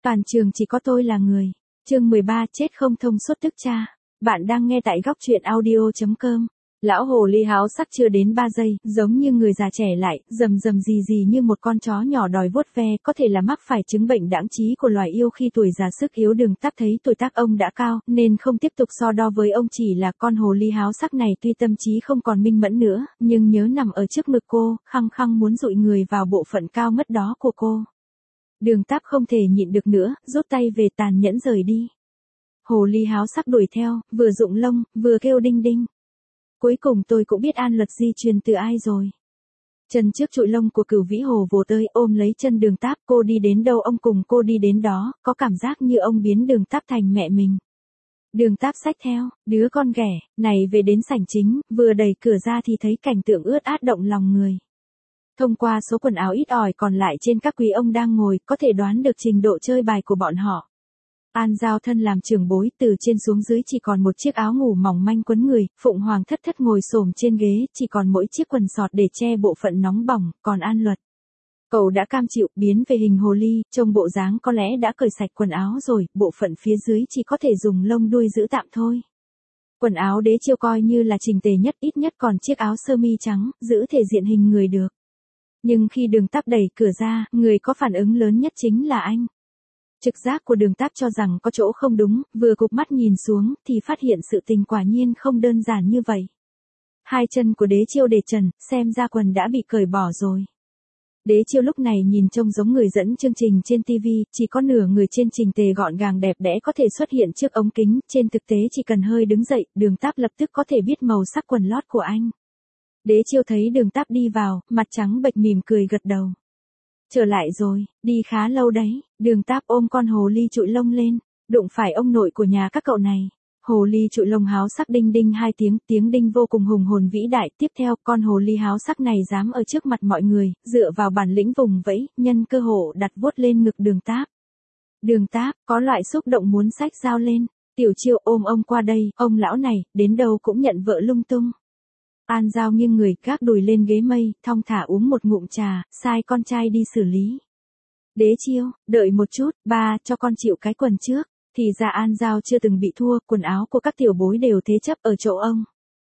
Toàn trường chỉ có tôi là người. Chương 13 chết không thông suốt tức cha. Bạn đang nghe tại góc truyện audio.com. Lão hồ ly háo sắc chưa đến 3 giây, giống như người già trẻ lại, rầm rầm gì gì như một con chó nhỏ đòi vuốt ve, có thể là mắc phải chứng bệnh đãng trí của loài yêu khi tuổi già sức yếu. Đường Táp thấy tuổi tác ông đã cao, nên không tiếp tục so đo với ông, chỉ là con hồ ly háo sắc này tuy tâm trí không còn minh mẫn nữa, nhưng nhớ nằm ở trước ngực cô, khăng khăng muốn dụi người vào bộ phận cao mất đó của cô. Đường Táp không thể nhịn được nữa, rút tay về tàn nhẫn rời đi. Hồ ly háo sắc đuổi theo, vừa rụng lông, vừa kêu đinh đinh. Cuối cùng tôi cũng biết an luật di truyền từ ai rồi. Chân trước trụi lông của Cửu Vĩ Hồ vồ tới ôm lấy chân Đường Táp, cô đi đến đâu ông cùng cô đi đến đó, có cảm giác như ông biến Đường Táp thành mẹ mình. Đường Táp xách theo, đứa con ghẻ, này về đến sảnh chính, vừa đẩy cửa ra thì thấy cảnh tượng ướt át động lòng người. Thông qua số quần áo ít ỏi còn lại trên các quý ông đang ngồi, có thể đoán được trình độ chơi bài của bọn họ. An Giao thân làm trưởng bối, từ trên xuống dưới chỉ còn một chiếc áo ngủ mỏng manh quấn người, Phụng Hoàng thất thất ngồi xổm trên ghế, chỉ còn mỗi chiếc quần sọt để che bộ phận nóng bỏng, còn An Luật. Cậu đã cam chịu biến về hình hồ ly, trông bộ dáng có lẽ đã cởi sạch quần áo rồi, bộ phận phía dưới chỉ có thể dùng lông đuôi giữ tạm thôi. Quần áo Đế Chiêu coi như là chỉnh tề nhất, ít nhất còn chiếc áo sơ mi trắng, giữ thể diện hình người được. Nhưng khi Đường Táp đẩy cửa ra, người có phản ứng lớn nhất chính là anh. Trực giác của Đường Táp cho rằng có chỗ không đúng, vừa cụp mắt nhìn xuống, thì phát hiện sự tình quả nhiên không đơn giản như vậy. Hai chân của Đế Chiêu để trần, xem ra quần đã bị cởi bỏ rồi. Đế Chiêu lúc này nhìn trông giống người dẫn chương trình trên TV, chỉ có nửa người trên chỉnh tề gọn gàng đẹp đẽ có thể xuất hiện trước ống kính, trên thực tế chỉ cần hơi đứng dậy, Đường Táp lập tức có thể biết màu sắc quần lót của anh. Đế Chiêu thấy Đường Táp đi vào, mặt trắng bệch mỉm cười gật đầu. Trở lại rồi, đi khá lâu đấy. Đường Táp ôm con hồ ly trụi lông lên, đụng phải ông nội của nhà các cậu này. Hồ ly trụi lông háo sắc đinh đinh hai tiếng, tiếng đinh vô cùng hùng hồn vĩ đại. Tiếp theo, con hồ ly háo sắc này dám ở trước mặt mọi người, dựa vào bản lĩnh vùng vẫy, nhân cơ hội đặt vuốt lên ngực Đường Táp. Đường Táp có loại xúc động muốn xách dao lên. Tiểu Chiêu ôm ông qua đây, ông lão này, đến đâu cũng nhận vợ lung tung. An Giao nghiêng người gác đùi lên ghế mây, thong thả uống một ngụm trà, sai con trai đi xử lý. Đế Chiêu, đợi một chút, ba, cho con chịu cái quần trước. Thì ra An Giao chưa từng bị thua, quần áo của các tiểu bối đều thế chấp ở chỗ ông.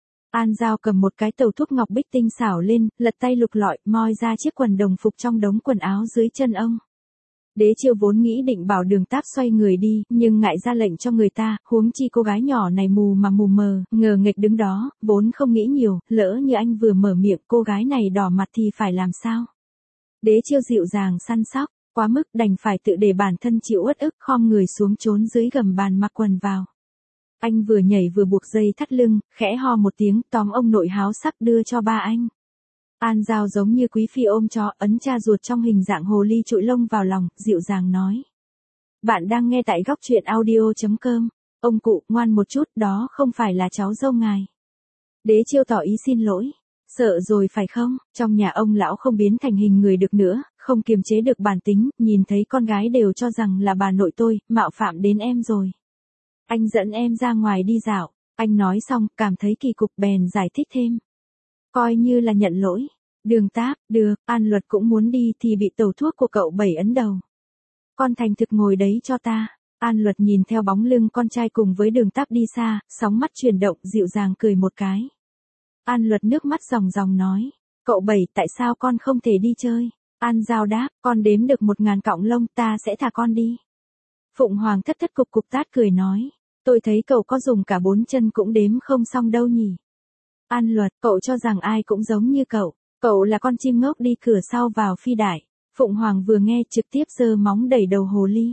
An Giao cầm một cái tàu thuốc ngọc bích tinh xảo lên, lật tay lục lọi, moi ra chiếc quần đồng phục trong đống quần áo dưới chân ông. Đế Chiêu vốn nghĩ định bảo Đường Táp xoay người đi, nhưng ngại ra lệnh cho người ta, huống chi cô gái nhỏ này mù mà mù mờ, ngờ nghệch đứng đó, vốn không nghĩ nhiều, lỡ như anh vừa mở miệng cô gái này đỏ mặt thì phải làm sao. Đế Chiêu dịu dàng săn sóc, quá mức đành phải tự để bản thân chịu uất ức, khom người xuống trốn dưới gầm bàn mặc quần vào. Anh vừa nhảy vừa buộc dây thắt lưng, khẽ ho một tiếng, tóm ông nội háo sắc đưa cho ba anh. An Giao giống như quý phi ôm chó, ấn cha ruột trong hình dạng hồ ly trụi lông vào lòng, dịu dàng nói. Bạn đang nghe tại góc truyện audio.com. Ông cụ, ngoan một chút, đó không phải là cháu dâu ngài. Đế Chiêu tỏ ý xin lỗi. Sợ rồi phải không? Trong nhà ông lão không biến thành hình người được nữa, không kiềm chế được bản tính, nhìn thấy con gái đều cho rằng là bà nội tôi, mạo phạm đến em rồi. Anh dẫn em ra ngoài đi dạo. Anh nói xong, cảm thấy kỳ cục bèn giải thích thêm. Coi như là nhận lỗi. Đường Táp, được, An Luật cũng muốn đi thì bị tàu thuốc của cậu Bảy ấn đầu. Con thành thực ngồi đấy cho ta. An Luật nhìn theo bóng lưng con trai cùng với Đường Táp đi xa, sóng mắt chuyển động, dịu dàng cười một cái. An Luật nước mắt ròng ròng nói. Cậu Bảy, tại sao con không thể đi chơi? An Giao đáp, con đếm được 1000 cọng lông, ta sẽ thả con đi. Phụng Hoàng thất thất cục cục tát cười nói. Tôi thấy cậu có dùng cả 4 chân cũng đếm không xong đâu nhỉ. An Luật, cậu cho rằng ai cũng giống như cậu. Cậu là con chim ngốc đi cửa sau vào phi đại. Phụng Hoàng vừa nghe trực tiếp giơ móng đẩy đầu hồ ly.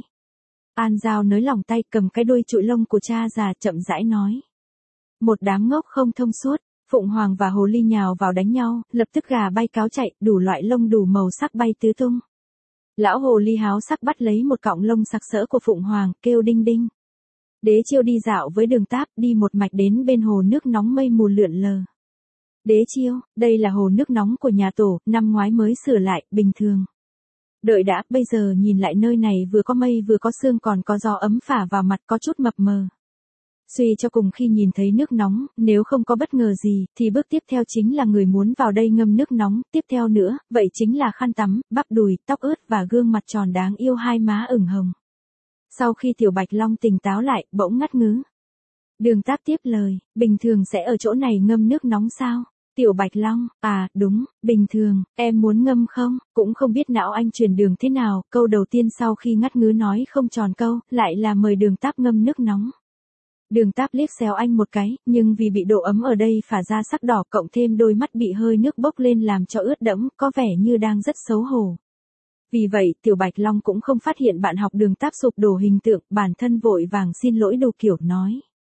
An Giao nới lỏng tay cầm cái đuôi trụi lông của cha già chậm rãi nói. Một đám ngốc không thông suốt. Phụng Hoàng và hồ ly nhào vào đánh nhau, lập tức gà bay cáo chạy, đủ loại lông đủ màu sắc bay tứ tung. Lão hồ ly háo sắc bắt lấy một cọng lông sặc sỡ của Phụng Hoàng, kêu đinh đinh. Đế Chiêu đi dạo với Đường Táp, đi một mạch đến bên hồ nước nóng mây mù lượn lờ. Đế Chiêu, đây là hồ nước nóng của nhà tổ, năm ngoái mới sửa lại, bình thường. Đợi đã, bây giờ nhìn lại nơi này vừa có mây vừa có sương còn có gió ấm phả vào mặt có chút mập mờ. Suy cho cùng khi nhìn thấy nước nóng, nếu không có bất ngờ gì, thì bước tiếp theo chính là người muốn vào đây ngâm nước nóng, tiếp theo nữa, vậy chính là khăn tắm, bắp đùi, tóc ướt và gương mặt tròn đáng yêu hai má ửng hồng. Sau khi Tiểu Bạch Long tỉnh táo lại, bỗng ngắt ngứ. Đường Táp tiếp lời, bình thường sẽ ở chỗ này ngâm nước nóng sao? Tiểu Bạch Long, à, đúng, bình thường, em muốn ngâm không? Cũng không biết não anh truyền Đường thế nào, câu đầu tiên sau khi ngắt ngứ nói không tròn câu, lại là mời Đường Táp ngâm nước nóng. Đường Táp liếc xéo anh một cái, nhưng vì bị độ ấm ở đây phả ra sắc đỏ cộng thêm đôi mắt bị hơi nước bốc lên làm cho ướt đẫm, có vẻ như đang rất xấu hổ. Vì vậy, Tiểu Bạch Long cũng không phát hiện bạn học Đường Táp sụp đổ hình tượng, bản thân vội vàng xin lỗi đủ kiểu nói.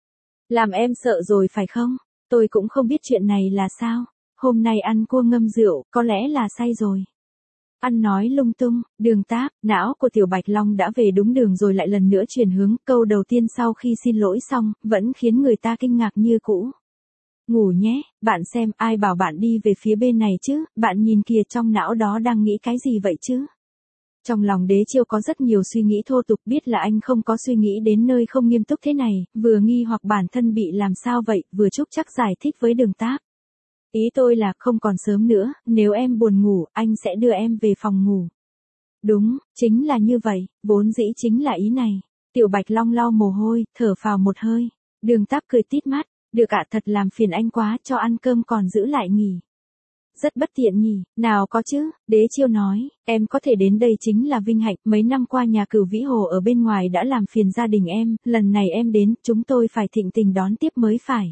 Làm em sợ rồi phải không? Tôi cũng không biết chuyện này là sao. Hôm nay ăn cua ngâm rượu, có lẽ là say rồi. Ăn nói lung tung, Đường Táp, não của Tiểu Bạch Long đã về đúng đường rồi lại lần nữa chuyển hướng, câu đầu tiên sau khi xin lỗi xong, vẫn khiến người ta kinh ngạc như cũ. Ngủ nhé, bạn xem, ai bảo bạn đi về phía bên này chứ, bạn nhìn kìa trong não đó đang nghĩ cái gì vậy chứ? Trong lòng Đế Chiêu có rất nhiều suy nghĩ thô tục, biết là anh không có suy nghĩ đến nơi không nghiêm túc thế này, vừa nghi hoặc bản thân bị làm sao vậy, vừa chúc chắc giải thích với Đường Táp. Ý tôi là không còn sớm nữa, nếu em buồn ngủ, anh sẽ đưa em về phòng ngủ. Đúng, chính là như vậy, vốn dĩ chính là ý này. Tiểu Bạch Long lau mồ hôi, thở phào một hơi. Đường Táp cười tít mắt, được ạ, thật làm phiền anh quá, cho ăn cơm còn giữ lại nghỉ. Rất bất tiện nhỉ, nào có chứ, Đế Chiêu nói, em có thể đến đây chính là vinh hạnh, mấy năm qua nhà Cửu Vĩ Hồ ở bên ngoài đã làm phiền gia đình em, lần này em đến, chúng tôi phải thịnh tình đón tiếp mới phải.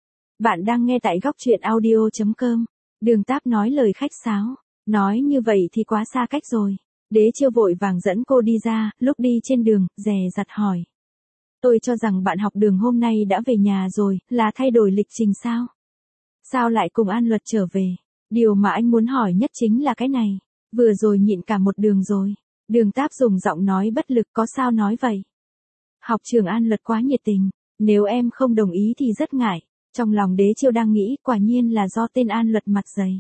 Bạn đang nghe tại góc truyện audio.com, Đường Táp nói lời khách sáo, nói như vậy thì quá xa cách rồi. Đế Chiêu vội vàng dẫn cô đi ra, lúc đi trên đường, dè dặt hỏi. Tôi cho rằng bạn học Đường hôm nay đã về nhà rồi, là thay đổi lịch trình sao? Sao lại cùng An Luật trở về? Điều mà anh muốn hỏi nhất chính là cái này. Vừa rồi nhịn cả một đường rồi. Đường Táp dùng giọng nói bất lực, có sao nói vậy? Học trường An Luật quá nhiệt tình. Nếu em không đồng ý thì rất ngại. Trong lòng Đế Chiêu đang nghĩ, quả nhiên là do tên An Luật mặt dày.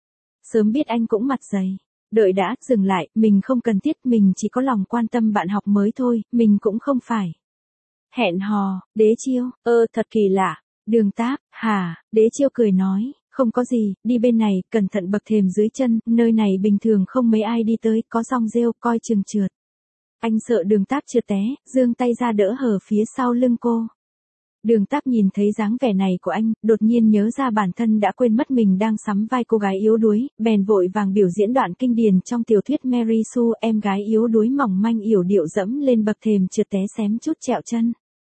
Sớm biết anh cũng mặt dày. Đợi đã, dừng lại, mình không cần thiết, mình chỉ có lòng quan tâm bạn học mới thôi, mình cũng không phải. Hẹn hò, Đế Chiêu, thật kỳ lạ. Đường Táp, hả, Đế Chiêu cười nói. Không có gì, đi bên này, cẩn thận bậc thềm dưới chân, nơi này bình thường không mấy ai đi tới, có rong rêu, coi chừng trượt. Anh sợ Đường Táp trượt té, giương tay ra đỡ hở phía sau lưng cô. Đường Táp nhìn thấy dáng vẻ này của anh, đột nhiên nhớ ra bản thân đã quên mất mình đang sắm vai cô gái yếu đuối, bèn vội vàng biểu diễn đoạn kinh điển trong tiểu thuyết Mary Sue, em gái yếu đuối mỏng manh yểu điệu dẫm lên bậc thềm trượt té xém chút trẹo chân.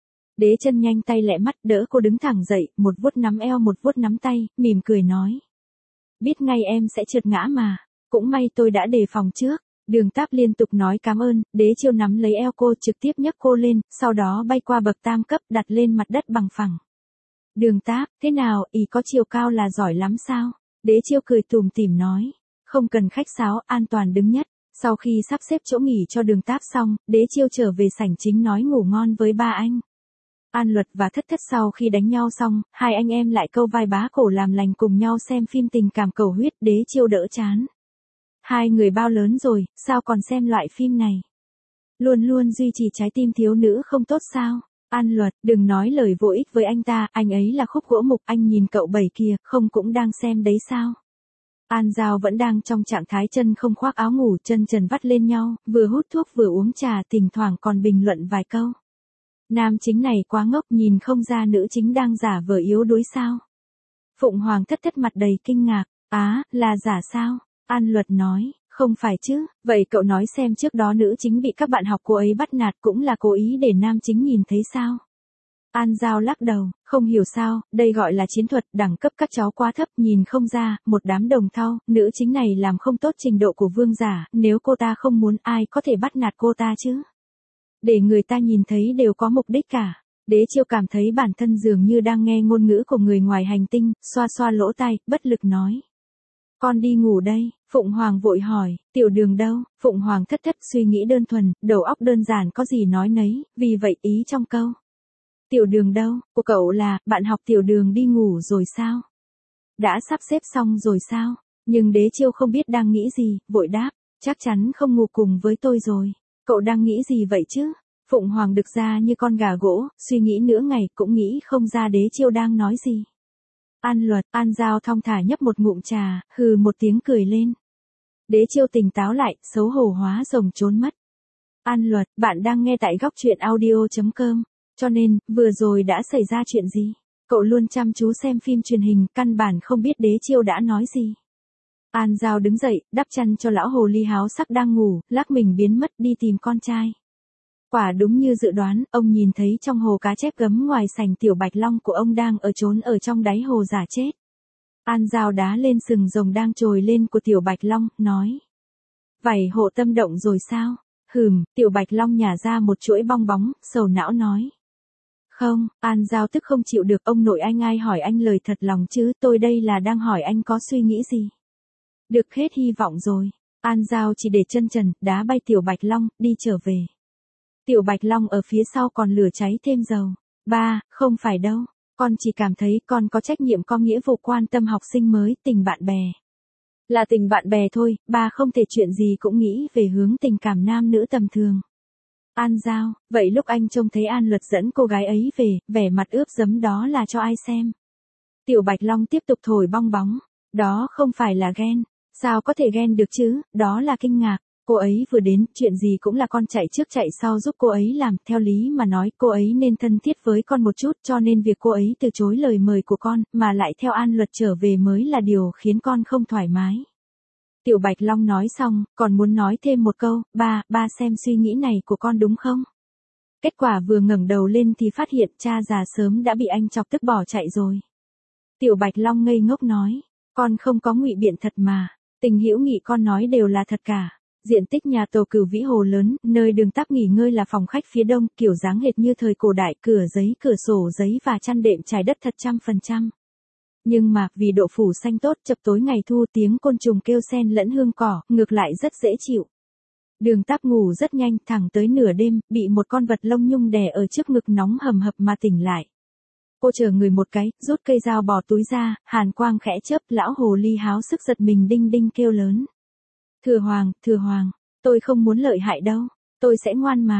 Đế Chân nhanh tay lẹ mắt đỡ cô đứng thẳng dậy, một vuốt nắm eo một vuốt nắm tay, mỉm cười nói. Biết ngay em sẽ trượt ngã mà, cũng may tôi đã đề phòng trước. Đường Táp liên tục nói cảm ơn, Đế Chiêu nắm lấy eo cô trực tiếp nhấc cô lên, sau đó bay qua bậc tam cấp đặt lên mặt đất bằng phẳng. Đường Táp, thế nào, ý có chiều cao là giỏi lắm sao? Đế Chiêu cười tủm tỉm nói. Không cần khách sáo, an toàn đứng nhất. Sau khi sắp xếp chỗ nghỉ cho Đường Táp xong, Đế Chiêu trở về sảnh chính nói ngủ ngon với ba anh. An Luật và Thất Thất sau khi đánh nhau xong, hai anh em lại câu vai bá cổ làm lành cùng nhau xem phim tình cảm cầu huyết, Đế Chiêu đỡ chán. Hai người bao lớn rồi, sao còn xem loại phim này? Luôn luôn duy trì trái tim thiếu nữ không tốt sao? An Luật, đừng nói lời vô ích với anh ta, anh ấy là khúc gỗ mục, anh nhìn cậu bảy kia, không cũng đang xem đấy sao? An Giao vẫn đang trong trạng thái chân không khoác áo ngủ, chân trần vắt lên nhau, vừa hút thuốc vừa uống trà, thỉnh thoảng còn bình luận vài câu. Nam chính này quá ngốc, nhìn không ra nữ chính đang giả vờ yếu đuối sao? Phụng Hoàng Thất Thất mặt đầy kinh ngạc, là giả sao? An Luật nói, không phải chứ, vậy cậu nói xem trước đó nữ chính bị các bạn học cô ấy bắt nạt cũng là cố ý để nam chính nhìn thấy sao? An Giao lắc đầu, không hiểu sao, đây gọi là chiến thuật, đẳng cấp các cháu quá thấp, nhìn không ra, một đám đồng thau, nữ chính này làm không tốt trình độ của vương giả, nếu cô ta không muốn ai có thể bắt nạt cô ta chứ? Để người ta nhìn thấy đều có mục đích cả. Đế Chiêu cảm thấy bản thân dường như đang nghe ngôn ngữ của người ngoài hành tinh, xoa xoa lỗ tai, bất lực nói. Con đi ngủ đây, Phụng Hoàng vội hỏi, Tiểu Đường đâu? Phụng Hoàng Thất Thất suy nghĩ đơn thuần, đầu óc đơn giản có gì nói nấy, vì vậy ý trong câu. Tiểu Đường đâu? Của cậu là, bạn học Tiểu Đường đi ngủ rồi sao? Đã sắp xếp xong rồi sao? Nhưng Đế Chiêu không biết đang nghĩ gì, vội đáp, chắc chắn không ngủ cùng với tôi rồi. Cậu đang nghĩ gì vậy chứ? Phụng Hoàng đực ra như con gà gỗ, suy nghĩ nửa ngày cũng nghĩ không ra Đế Chiêu đang nói gì. An Luật, An Giao thong thả nhấp một ngụm trà, hừ một tiếng cười lên. Đế Chiêu tỉnh táo lại, xấu hổ hóa rồng trốn mất. An Luật, bạn đang nghe tại góc truyện audio.com. Cho nên, vừa rồi đã xảy ra chuyện gì? Cậu luôn chăm chú xem phim truyền hình, căn bản không biết đế chiêu đã nói gì. An Giao đứng dậy, đắp chăn cho lão hồ ly háo sắc đang ngủ, lắc mình biến mất đi tìm con trai. Quả đúng như dự đoán, ông nhìn thấy trong hồ cá chép gấm ngoài sảnh tiểu bạch long của ông đang trốn ở trong đáy hồ giả chết. An Giao đá lên sừng rồng đang trồi lên của tiểu bạch long, nói. Vậy hộ tâm động rồi sao? Tiểu bạch long nhả ra một chuỗi bong bóng, sầu não nói. Không, An Giao tức không chịu được, ông nội anh ai hỏi anh lời thật lòng chứ, tôi đây là đang hỏi anh có suy nghĩ gì. Được hết hy vọng rồi. An Giao chỉ để chân trần, đá bay tiểu bạch long, đi trở về. Tiểu bạch long ở phía sau còn lửa cháy thêm dầu. Ba, không phải đâu. Con chỉ cảm thấy con có trách nhiệm, có nghĩa vụ quan tâm học sinh mới, tình bạn bè. Là tình bạn bè thôi, ba không thể chuyện gì cũng nghĩ về hướng tình cảm nam nữ tầm thường. An Giao, vậy lúc anh trông thấy An Luật dẫn cô gái ấy về, vẻ mặt ướp giấm đó là cho ai xem? Tiểu Bạch Long tiếp tục thổi bong bóng. Đó không phải là ghen. Sao có thể ghen được chứ, đó là kinh ngạc. Cô ấy vừa đến, chuyện gì cũng là con chạy trước chạy sau giúp cô ấy làm, theo lý mà nói cô ấy nên thân thiết với con một chút, cho nên việc cô ấy từ chối lời mời của con, mà lại theo An Luật trở về mới là điều khiến con không thoải mái. Tiểu Bạch Long nói xong, còn muốn nói thêm một câu, ba xem suy nghĩ này của con đúng không? Kết quả vừa ngẩng đầu lên thì phát hiện cha già sớm đã bị anh chọc tức bỏ chạy rồi. Tiểu Bạch Long ngây ngốc nói, con không có ngụy biện thật mà, tình hữu nghị con nói đều là thật cả. Diện tích nhà tổ Cửu Vĩ Hồ lớn, nơi Đường Táp nghỉ ngơi là phòng khách phía đông, kiểu dáng hệt như thời cổ đại, cửa giấy, cửa sổ giấy và chăn đệm trải đất thật 100%. Nhưng mà, vì độ phủ xanh tốt, chập tối ngày thu tiếng côn trùng kêu xen lẫn hương cỏ, ngược lại rất dễ chịu. Đường Táp ngủ rất nhanh, thẳng tới nửa đêm, bị một con vật lông nhung đè ở trước ngực nóng hầm hập mà tỉnh lại. Cô chờ người một cái, rút cây dao bỏ túi ra, hàn quang khẽ chớp, lão hồ ly háo sức giật mình đinh đinh kêu lớn. Thừa Hoàng, tôi không muốn lợi hại đâu, tôi sẽ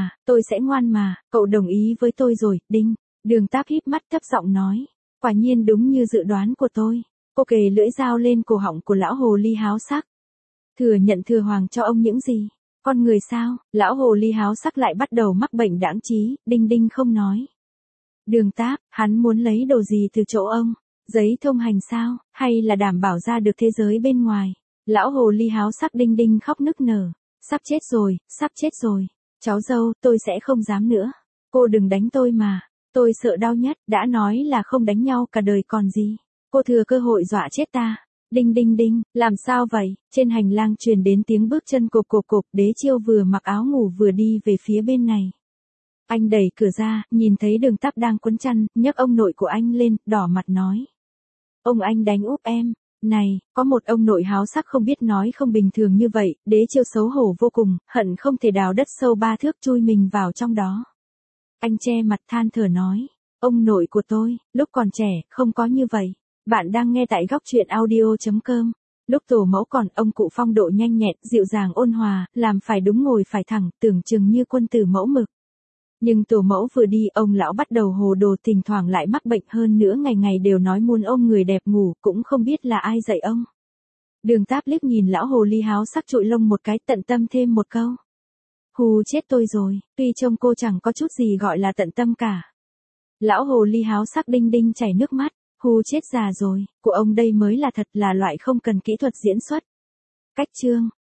ngoan mà, cậu đồng ý với tôi rồi, đinh. Đường Táp híp mắt thấp giọng nói, quả nhiên đúng như dự đoán của tôi. Cô kề lưỡi dao lên cổ họng của lão hồ ly háo sắc. Thừa nhận Thừa Hoàng cho ông những gì? Con người sao? Lão hồ ly háo sắc lại bắt đầu mắc bệnh đãng trí, đinh đinh không nói. Đường Táp, hắn muốn lấy đồ gì từ chỗ ông? Giấy thông hành sao, hay là đảm bảo ra được thế giới bên ngoài? Lão hồ ly háo sắc đinh đinh khóc nức nở. Sắp chết rồi. Cháu dâu, tôi sẽ không dám nữa. Cô đừng đánh tôi mà. Tôi sợ đau nhất, đã nói là không đánh nhau cả đời còn gì. Cô thừa cơ hội dọa chết ta. Đinh đinh đinh, làm sao vậy? Trên hành lang truyền đến tiếng bước chân cộp cộp cộp, đế chiêu vừa mặc áo ngủ vừa đi về phía bên này. Anh đẩy cửa ra, nhìn thấy Đường Táp đang quấn chăn, nhấc ông nội của anh lên, đỏ mặt nói. Ông anh đánh úp em. Này, có một ông nội háo sắc không biết nói không bình thường như vậy, đế chiêu xấu hổ vô cùng, hận không thể đào đất sâu 3 thước chui mình vào trong đó. Anh che mặt than thở nói, ông nội của tôi, lúc còn trẻ, không có như vậy. Bạn đang nghe tại góc truyện audio.com. Lúc tổ mẫu còn, ông cụ phong độ nhanh nhẹn, dịu dàng ôn hòa, làm phải đúng ngồi phải thẳng, tưởng chừng như quân tử mẫu mực. Nhưng tổ mẫu vừa đi, ông lão bắt đầu hồ đồ, thỉnh thoảng lại mắc bệnh, hơn nữa ngày ngày đều nói muốn ôm người đẹp ngủ, cũng không biết là ai dạy ông. Đường Táp liếc nhìn lão hồ ly háo sắc trụi lông một cái, tận tâm thêm một câu. Hù chết tôi rồi, tuy trông cô chẳng có chút gì gọi là tận tâm cả. Lão hồ ly háo sắc đinh đinh chảy nước mắt, hù chết già rồi, của ông đây mới là thật, là loại không cần kỹ thuật diễn xuất. Cách chương,